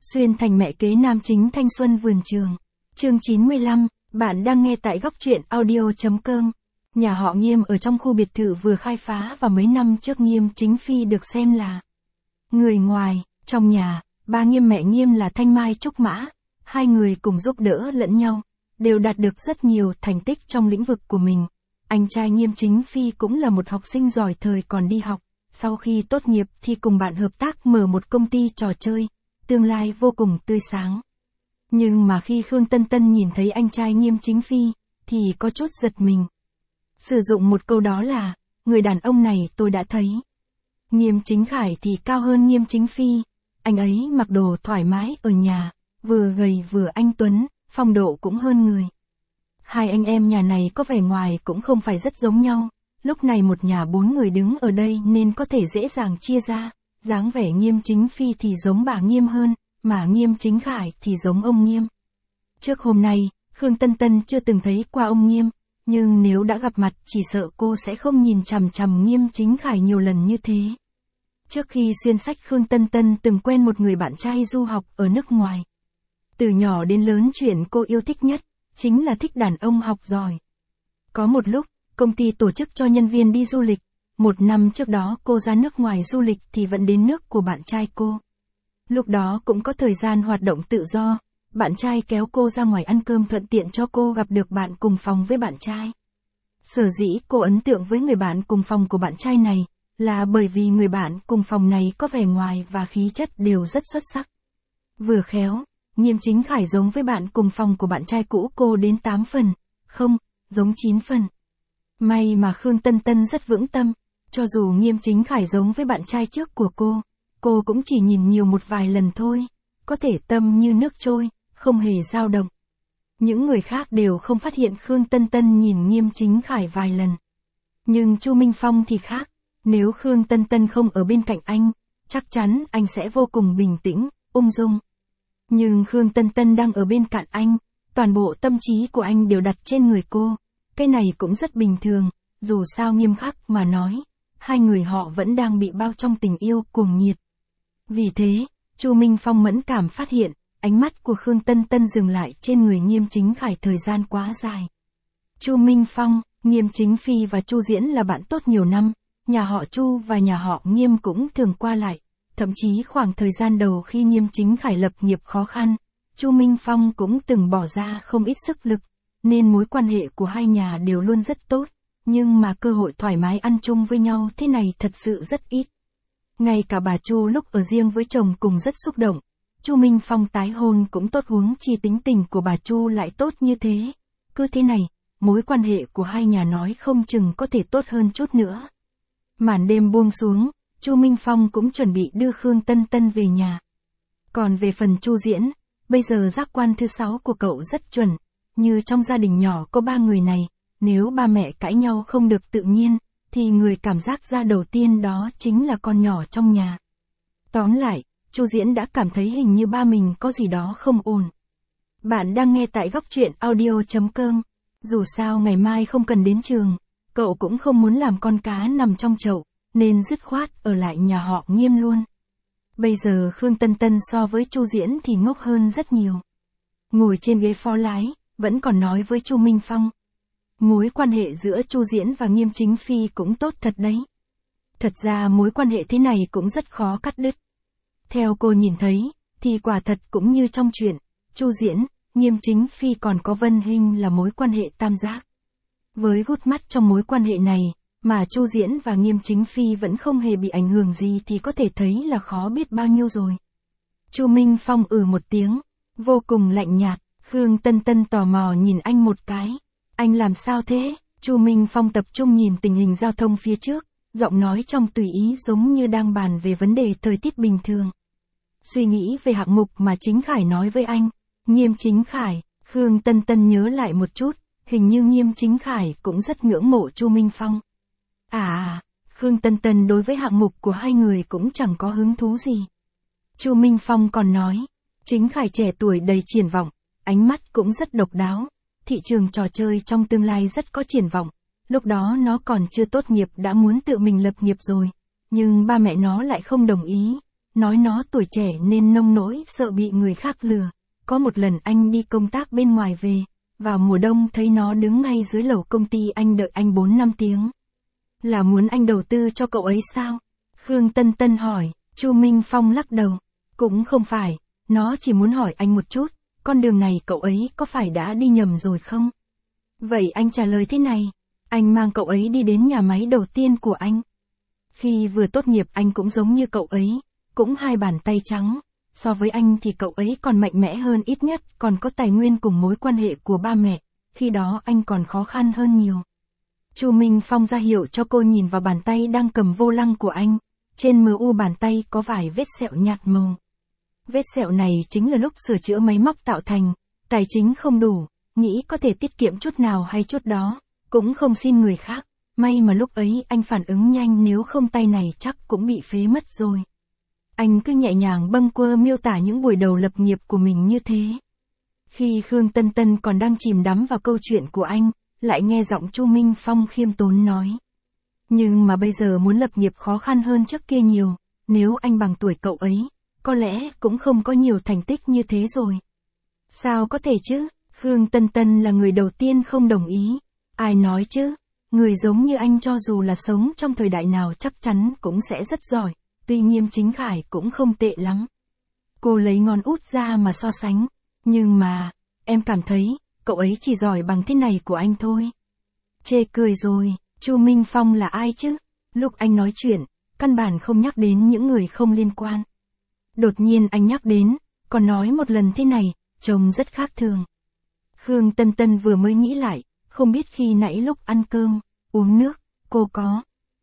Xuyên thành mẹ kế nam chính thanh xuân vườn trường. Chương 95, bạn đang nghe tại góc truyện audio.com. Nhà họ Nghiêm ở trong khu biệt thự vừa khai phá và mấy năm trước Nghiêm chính phi được xem là người ngoài. Trong nhà, ba Nghiêm mẹ Nghiêm là Thanh Mai Trúc Mã, hai người cùng giúp đỡ lẫn nhau, đều đạt được rất nhiều thành tích trong lĩnh vực của mình. Anh trai Nghiêm chính phi cũng là một học sinh giỏi thời còn đi học, sau khi tốt nghiệp thì cùng bạn hợp tác mở một công ty trò chơi, tương lai vô cùng tươi sáng. Nhưng mà khi Khương Tân Tân nhìn thấy anh trai Nghiêm chính phi, thì có chút giật mình. Sử dụng một câu đó là, người đàn ông này tôi đã thấy. Nghiêm chính Khải thì cao hơn Nghiêm chính phi, anh ấy mặc đồ thoải mái ở nhà, vừa gầy vừa anh tuấn, phong độ cũng hơn người. Hai anh em nhà này có vẻ ngoài cũng không phải rất giống nhau, lúc này một nhà bốn người đứng ở đây nên có thể dễ dàng chia ra, dáng vẻ Nghiêm chính phi thì giống bà Nghiêm hơn, mà Nghiêm chính Khải thì giống ông Nghiêm. Trước hôm nay, Khương Tân Tân chưa từng thấy qua ông Nghiêm, nhưng nếu đã gặp mặt chỉ sợ cô sẽ không nhìn chằm chằm Nghiêm chính Khải nhiều lần như thế. Trước khi xuyên sách Khương Tân Tân từng quen một người bạn trai du học ở nước ngoài. Từ nhỏ đến lớn chuyện cô yêu thích nhất, chính là thích đàn ông học giỏi. Có một lúc, công ty tổ chức cho nhân viên đi du lịch. Một năm trước đó cô ra nước ngoài du lịch thì vẫn đến nước của bạn trai cô. Lúc đó cũng có thời gian hoạt động tự do, bạn trai kéo cô ra ngoài ăn cơm thuận tiện cho cô gặp được bạn cùng phòng với bạn trai. Sở dĩ cô ấn tượng với người bạn cùng phòng của bạn trai này, là bởi vì người bạn cùng phòng này có vẻ ngoài và khí chất đều rất xuất sắc. Vừa khéo, Nghiêm chính Khải giống với bạn cùng phòng của bạn trai cũ cô đến 8 phần, không, giống 9 phần. May mà Khương Tân Tân rất vững tâm, cho dù Nghiêm chính Khải giống với bạn trai trước của cô cũng chỉ nhìn nhiều một vài lần thôi, có thể tâm như nước trôi, không hề dao động. Những người khác đều không phát hiện Khương Tân Tân nhìn Nghiêm chính Khải vài lần. Nhưng Chu Minh Phong thì khác, nếu Khương Tân Tân không ở bên cạnh anh, chắc chắn anh sẽ vô cùng bình tĩnh, ung dung. Nhưng Khương Tân Tân đang ở bên cạnh anh, toàn bộ tâm trí của anh đều đặt trên người cô, cái này cũng rất bình thường, dù sao nghiêm khắc mà nói, hai người họ vẫn đang bị bao trong tình yêu cuồng nhiệt. Vì thế, Chu Minh Phong mẫn cảm phát hiện, ánh mắt của Khương Tân Tân dừng lại trên người Nghiêm chính Khải thời gian quá dài. Chu Minh Phong, Nghiêm chính phi và Chu Diễn là bạn tốt nhiều năm, nhà họ Chu và nhà họ Nghiêm cũng thường qua lại, thậm chí khoảng thời gian đầu khi Nghiêm chính Khải lập nghiệp khó khăn, Chu Minh Phong cũng từng bỏ ra không ít sức lực, nên mối quan hệ của hai nhà đều luôn rất tốt, nhưng mà cơ hội thoải mái ăn chung với nhau thế này thật sự rất ít. Ngay cả bà Chu lúc ở riêng với chồng cùng rất xúc động, Chu Minh Phong tái hôn cũng tốt, huống chi tính tình của bà Chu lại tốt như thế. Cứ thế này, mối quan hệ của hai nhà nói không chừng có thể tốt hơn chút nữa. Màn đêm buông xuống, Chu Minh Phong cũng chuẩn bị đưa Khương Tân Tân về nhà. Còn về phần Chu Diễn, bây giờ giác quan thứ 6 của cậu rất chuẩn, như trong gia đình nhỏ có 3 người này, nếu ba mẹ cãi nhau không được tự nhiên, thì người cảm giác ra đầu tiên đó chính là con nhỏ trong nhà. Tóm lại, Chu Diễn đã cảm thấy hình như ba mình có gì đó không ổn. Bạn đang nghe tại góc truyện audio.com. Dù sao ngày mai không cần đến trường, cậu cũng không muốn làm con cá nằm trong chậu, nên dứt khoát ở lại nhà họ Nghiêm luôn. Bây giờ Khương Tân Tân so với Chu Diễn thì ngốc hơn rất nhiều. Ngồi trên ghế phó lái, vẫn còn nói với Chu Minh Phong. Mối quan hệ giữa Chu Diễn và Nghiêm chính phi cũng tốt thật đấy. Thật ra mối quan hệ thế này cũng rất khó cắt đứt. Theo cô nhìn thấy, thì quả thật cũng như trong chuyện, Chu Diễn, Nghiêm chính phi còn có Vân Hinh là mối quan hệ tam giác. Với gút mắt trong mối quan hệ này, mà Chu Diễn và Nghiêm chính phi vẫn không hề bị ảnh hưởng gì thì có thể thấy là khó biết bao nhiêu rồi. Chu Minh Phong một tiếng, vô cùng lạnh nhạt. Khương Tân Tân tò mò nhìn anh một cái. Anh làm sao thế? Chu Minh Phong tập trung nhìn tình hình giao thông phía trước, giọng nói trong tùy ý giống như đang bàn về vấn đề thời tiết bình thường. Suy nghĩ về hạng mục mà chính Khải nói với anh. Nghiêm chính Khải, Khương Tân Tân nhớ lại một chút, hình như Nghiêm chính Khải cũng rất ngưỡng mộ Chu Minh Phong. Khương Tân Tân đối với hạng mục của hai người cũng chẳng có hứng thú gì. Chu Minh Phong còn nói, chính Khải trẻ tuổi đầy triển vọng, ánh mắt cũng rất độc đáo, thị trường trò chơi trong tương lai rất có triển vọng, lúc đó nó còn chưa tốt nghiệp đã muốn tự mình lập nghiệp rồi, nhưng ba mẹ nó lại không đồng ý, nói nó tuổi trẻ nên nông nỗi sợ bị người khác lừa. Có một lần anh đi công tác bên ngoài về, vào mùa đông thấy nó đứng ngay dưới lầu công ty anh đợi anh 4-5 tiếng. Là muốn anh đầu tư cho cậu ấy sao? Khương Tân Tân hỏi. Chu Minh Phong lắc đầu. Cũng không phải, nó chỉ muốn hỏi anh một chút, con đường này cậu ấy có phải đã đi nhầm rồi không? Vậy anh trả lời thế này, anh mang cậu ấy đi đến nhà máy đầu tiên của anh. Khi vừa tốt nghiệp anh cũng giống như cậu ấy, cũng 2 bàn tay trắng, so với anh thì cậu ấy còn mạnh mẽ hơn, ít nhất còn có tài nguyên cùng mối quan hệ của ba mẹ, khi đó anh còn khó khăn hơn nhiều. Chu Minh Phong ra hiệu cho cô nhìn vào bàn tay đang cầm vô lăng của anh, trên mu bàn tay có vài vết sẹo nhạt màu. Vết sẹo này chính là lúc sửa chữa máy móc tạo thành, tài chính không đủ, nghĩ có thể tiết kiệm chút nào hay chút đó, cũng không xin người khác, may mà lúc ấy anh phản ứng nhanh, nếu không tay này chắc cũng bị phế mất rồi. Anh cứ nhẹ nhàng bâng quơ miêu tả những buổi đầu lập nghiệp của mình như thế. Khi Khương Tân Tân còn đang chìm đắm vào câu chuyện của anh, lại nghe giọng Chu Minh Phong khiêm tốn nói. Nhưng mà bây giờ muốn lập nghiệp khó khăn hơn trước kia nhiều, nếu anh bằng tuổi cậu ấy, có lẽ cũng không có nhiều thành tích như thế rồi. Sao có thể chứ? Khương Tân Tân là người đầu tiên không đồng ý. Ai nói chứ? Người giống như anh cho dù là sống trong thời đại nào chắc chắn cũng sẽ rất giỏi, tuy Nghiêm Chính Khải cũng không tệ lắm. Cô lấy ngón út ra mà so sánh, nhưng mà, em cảm thấy, cậu ấy chỉ giỏi bằng thế này của anh thôi. Chê cười rồi, Chu Minh Phong là ai chứ? Lúc anh nói chuyện, căn bản không nhắc đến những người không liên quan. Đột nhiên anh nhắc đến, còn nói một lần thế này, trông rất khác thường. Khương Tân Tân vừa mới nghĩ lại, không biết khi nãy lúc ăn cơm, uống nước, cô có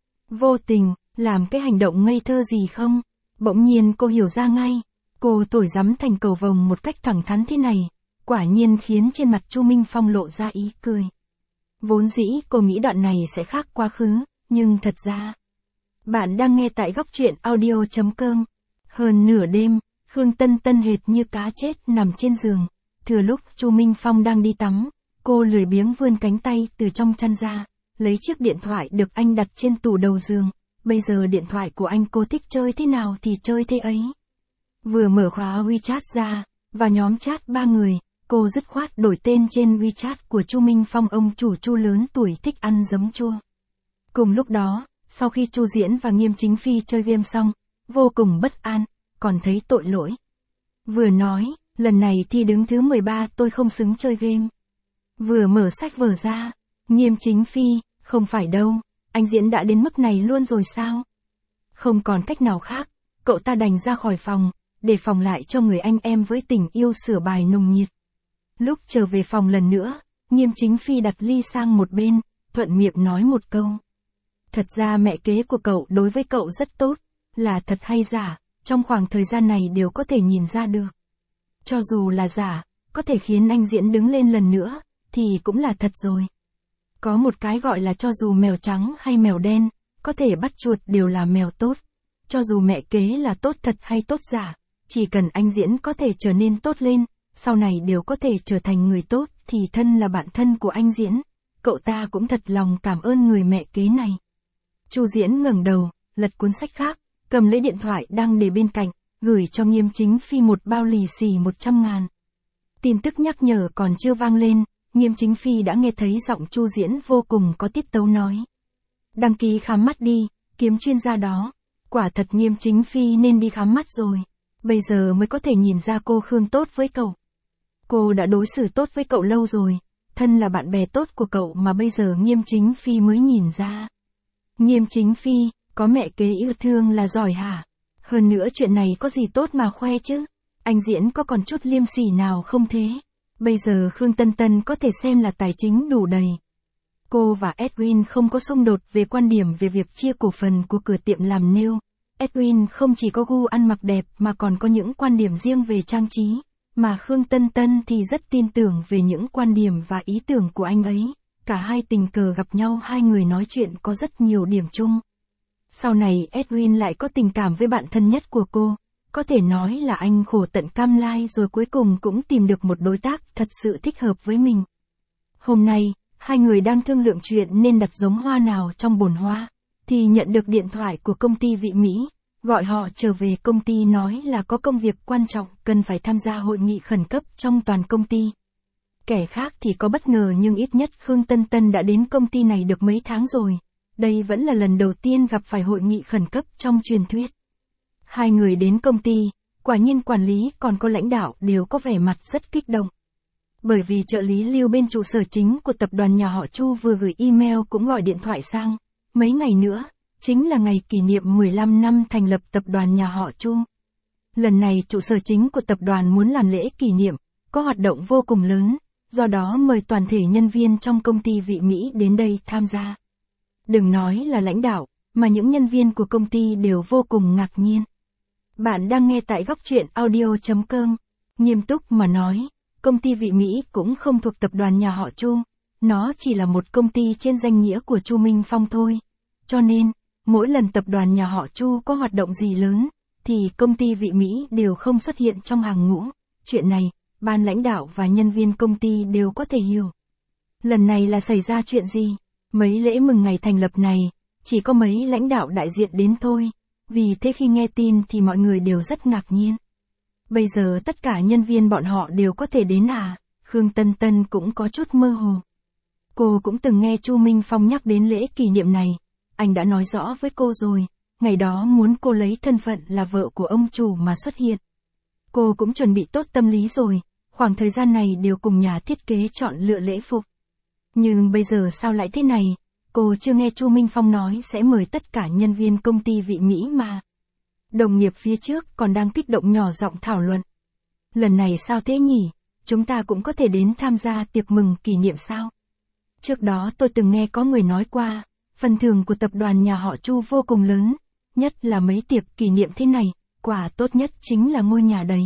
vô tình làm cái hành động ngây thơ gì không? Bỗng nhiên cô hiểu ra ngay, cô thổi rắm thành cầu vồng một cách thẳng thắn thế này, quả nhiên khiến trên mặt Chu Minh Phong lộ ra ý cười. Vốn dĩ cô nghĩ đoạn này sẽ khác quá khứ, nhưng thật ra... Bạn đang nghe tại góc truyện audio.com. Hơn nửa đêm, Khương Tân Tân hệt như cá chết nằm trên giường. Thừa lúc Chu Minh Phong đang đi tắm, cô lười biếng vươn cánh tay từ trong chăn ra, lấy chiếc điện thoại được anh đặt trên tủ đầu giường. Bây giờ điện thoại của anh cô thích chơi thế nào thì chơi thế ấy. Vừa mở khóa WeChat ra, và nhóm chat 3 người, cô dứt khoát đổi tên trên WeChat của Chu Minh Phong, ông chủ Chu lớn tuổi thích ăn giấm chua. Cùng lúc đó, sau khi Chu Diễn và Nghiêm Chính Phi chơi game xong, vô cùng bất an, còn thấy tội lỗi. Vừa nói, lần này thi đứng thứ 13 tôi không xứng chơi game. Vừa mở sách vở ra, Nghiêm Chính Phi, không phải đâu, anh Diễn đã đến mức này luôn rồi sao? Không còn cách nào khác, cậu ta đành ra khỏi phòng, để phòng lại cho người anh em với tình yêu sửa bài nồng nhiệt. Lúc trở về phòng lần nữa, Nghiêm Chính Phi đặt ly sang một bên, thuận miệng nói một câu. Thật ra mẹ kế của cậu đối với cậu rất tốt, là thật hay giả, trong khoảng thời gian này đều có thể nhìn ra được. Cho dù là giả, có thể khiến anh Diễn đứng lên lần nữa, thì cũng là thật rồi. Có một cái gọi là cho dù mèo trắng hay mèo đen, có thể bắt chuột đều là mèo tốt. Cho dù mẹ kế là tốt thật hay tốt giả, chỉ cần anh Diễn có thể trở nên tốt lên, sau này đều có thể trở thành người tốt, thì thân là bạn thân của anh Diễn, cậu ta cũng thật lòng cảm ơn người mẹ kế này. Chu Diễn ngẩng đầu, lật cuốn sách khác, cầm lấy điện thoại đang để bên cạnh, gửi cho Nghiêm Chính Phi một bao lì xì 100.000. Tin tức nhắc nhở còn chưa vang lên, Nghiêm Chính Phi đã nghe thấy giọng Chu Diễn vô cùng có tiết tấu nói. Đăng ký khám mắt đi, kiếm chuyên gia đó. Quả thật Nghiêm Chính Phi nên đi khám mắt rồi. Bây giờ mới có thể nhìn ra cô Khương tốt với cậu. Cô đã đối xử tốt với cậu lâu rồi, thân là bạn bè tốt của cậu mà bây giờ Nghiêm Chính Phi mới nhìn ra. Nghiêm Chính Phi, có mẹ kế yêu thương là giỏi hả? Hơn nữa chuyện này có gì tốt mà khoe chứ? Anh Diễn có còn chút liêm sỉ nào không thế? Bây giờ Khương Tân Tân có thể xem là tài chính đủ đầy. Cô và Edwin không có xung đột về quan điểm về việc chia cổ phần của cửa tiệm làm nail. Edwin không chỉ có gu ăn mặc đẹp mà còn có những quan điểm riêng về trang trí, mà Khương Tân Tân thì rất tin tưởng về những quan điểm và ý tưởng của anh ấy. Cả hai tình cờ gặp nhau, hai người nói chuyện có rất nhiều điểm chung. Sau này Edwin lại có tình cảm với bạn thân nhất của cô. Có thể nói là anh khổ tận cam lai rồi cuối cùng cũng tìm được một đối tác thật sự thích hợp với mình. Hôm nay, hai người đang thương lượng chuyện nên đặt giống hoa nào trong bồn hoa, thì nhận được điện thoại của công ty Vị Mỹ. gọi họ trở về công ty nói là có công việc quan trọng cần phải tham gia hội nghị khẩn cấp trong toàn công ty. Kẻ khác thì có bất ngờ nhưng ít nhất Khương Tân Tân đã đến công ty này được mấy tháng rồi. Đây vẫn là lần đầu tiên gặp phải hội nghị khẩn cấp trong truyền thuyết. Hai người đến công ty, quả nhiên quản lý còn có lãnh đạo đều có vẻ mặt rất kích động. Bởi vì trợ lý Lưu bên trụ sở chính của tập đoàn nhà họ Chu vừa gửi email cũng gọi điện thoại sang. Mấy ngày nữa, chính là ngày kỷ niệm 15 năm thành lập tập đoàn nhà họ Chu. Lần này trụ sở chính của tập đoàn muốn làm lễ kỷ niệm, có hoạt động vô cùng lớn, do đó mời toàn thể nhân viên trong công ty Vị Mỹ đến đây tham gia. Đừng nói là lãnh đạo, mà những nhân viên của công ty đều vô cùng ngạc nhiên. Bạn đang nghe tại góc truyện audio.com. Nghiêm túc mà nói, công ty Vị Mỹ cũng không thuộc tập đoàn nhà họ Chu, nó chỉ là một công ty trên danh nghĩa của Chu Minh Phong thôi. Cho nên, mỗi lần tập đoàn nhà họ Chu có hoạt động gì lớn, thì công ty Vị Mỹ đều không xuất hiện trong hàng ngũ. Chuyện này, ban lãnh đạo và nhân viên công ty đều có thể hiểu. Lần này là xảy ra chuyện gì? Mấy lễ mừng ngày thành lập này, chỉ có mấy lãnh đạo đại diện đến thôi. Vì thế khi nghe tin thì mọi người đều rất ngạc nhiên. Bây giờ tất cả nhân viên bọn họ đều có thể đến à? Khương Tân Tân cũng có chút mơ hồ. Cô cũng từng nghe Chu Minh Phong nhắc đến lễ kỷ niệm này. Anh đã nói rõ với cô rồi, ngày đó muốn cô lấy thân phận là vợ của ông chủ mà xuất hiện. Cô cũng chuẩn bị tốt tâm lý rồi, khoảng thời gian này đều cùng nhà thiết kế chọn lựa lễ phục. Nhưng bây giờ sao lại thế này? Cô chưa nghe Chu Minh Phong nói sẽ mời tất cả nhân viên công ty Vị Mỹ mà. Đồng nghiệp phía trước còn đang kích động nhỏ giọng thảo luận. Lần này sao thế nhỉ? Chúng ta cũng có thể đến tham gia tiệc mừng kỷ niệm sao? Trước đó tôi từng nghe có người nói qua, phần thưởng của tập đoàn nhà họ Chu vô cùng lớn, nhất là mấy tiệc kỷ niệm thế này, quả tốt nhất chính là ngôi nhà đấy.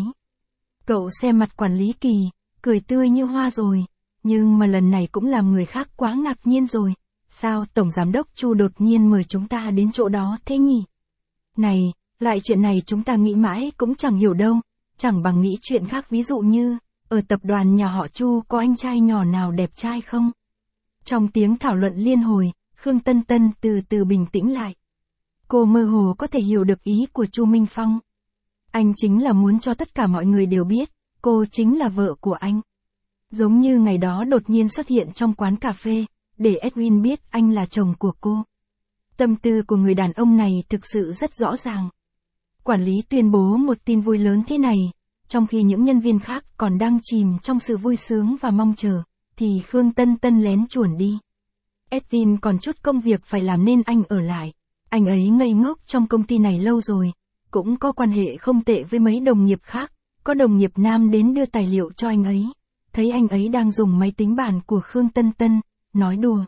Cậu xem mặt quản lý Kỳ, cười tươi như hoa rồi, nhưng mà lần này cũng làm người khác quá ngạc nhiên rồi. Sao Tổng Giám đốc Chu đột nhiên mời chúng ta đến chỗ đó thế nhỉ? Này, lại chuyện này chúng ta nghĩ mãi cũng chẳng hiểu đâu, chẳng bằng nghĩ chuyện khác, ví dụ như, ở tập đoàn nhà họ Chu có anh trai nhỏ nào đẹp trai không? Trong tiếng thảo luận liên hồi, Khương Tân Tân từ từ bình tĩnh lại. Cô mơ hồ có thể hiểu được ý của Chu Minh Phong. Anh chính là muốn cho tất cả mọi người đều biết, cô chính là vợ của anh. Giống như ngày đó đột nhiên xuất hiện trong quán cà phê, để Edwin biết anh là chồng của cô. Tâm tư của người đàn ông này thực sự rất rõ ràng. Quản lý tuyên bố một tin vui lớn thế này, trong khi những nhân viên khác còn đang chìm trong sự vui sướng và mong chờ, thì Khương Tân Tân lén chuồn đi. Edwin còn chút công việc phải làm nên anh ở lại. Anh ấy ngây ngốc trong công ty này lâu rồi, cũng có quan hệ không tệ với mấy đồng nghiệp khác, có đồng nghiệp nam đến đưa tài liệu cho anh ấy. Thấy anh ấy đang dùng máy tính bàn của Khương Tân Tân, nói đùa.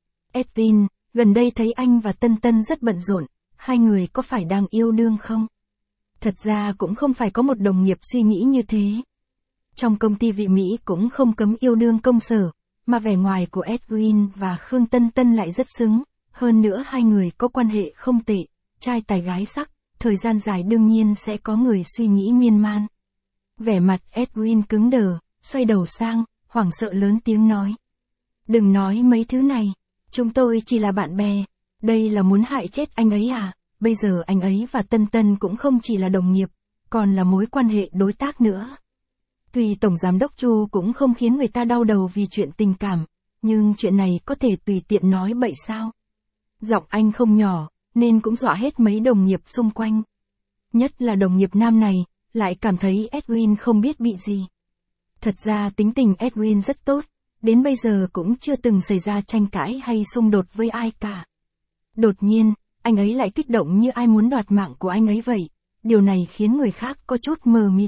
Edwin, gần đây thấy anh và Tân Tân rất bận rộn, hai người có phải đang yêu đương không? Thật ra cũng không phải có một đồng nghiệp suy nghĩ như thế. Trong công ty Vị Mỹ cũng không cấm yêu đương công sở, mà vẻ ngoài của Edwin và Khương Tân Tân lại rất xứng. Hơn nữa hai người có quan hệ không tệ, trai tài gái sắc, thời gian dài đương nhiên sẽ có người suy nghĩ miên man. Vẻ mặt Edwin cứng đờ, xoay đầu sang, hoảng sợ lớn tiếng nói. Đừng nói mấy thứ này, chúng tôi chỉ là bạn bè, đây là muốn hại chết anh ấy à? Bây giờ anh ấy và Tân Tân cũng không chỉ là đồng nghiệp, còn là mối quan hệ đối tác nữa. Tuy Tổng Giám đốc Chu cũng không khiến người ta đau đầu vì chuyện tình cảm, nhưng chuyện này có thể tùy tiện nói bậy sao? Giọng anh không nhỏ, nên cũng dọa hết mấy đồng nghiệp xung quanh. Nhất là đồng nghiệp nam này, lại cảm thấy Edwin không biết bị gì. Thật ra tính tình Edwin rất tốt, đến bây giờ cũng chưa từng xảy ra tranh cãi hay xung đột với ai cả. Đột nhiên, anh ấy lại kích động như ai muốn đoạt mạng của anh ấy vậy, điều này khiến người khác có chút mờ mịt.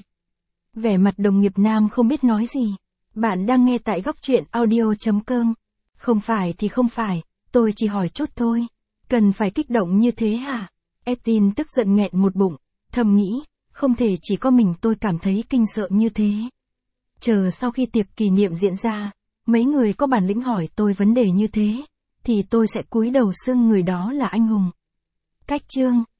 Vẻ mặt đồng nghiệp nam không biết nói gì. Bạn đang nghe tại góc truyện audio.com. Không phải thì không phải, tôi chỉ hỏi chút thôi. Cần phải kích động như thế hả? Edwin tức giận nghẹn một bụng, thầm nghĩ, không thể chỉ có mình tôi cảm thấy kinh sợ như thế. Chờ sau khi tiệc kỷ niệm diễn ra, mấy người có bản lĩnh hỏi tôi vấn đề như thế, thì tôi sẽ cúi đầu xưng người đó là anh hùng. Cách chương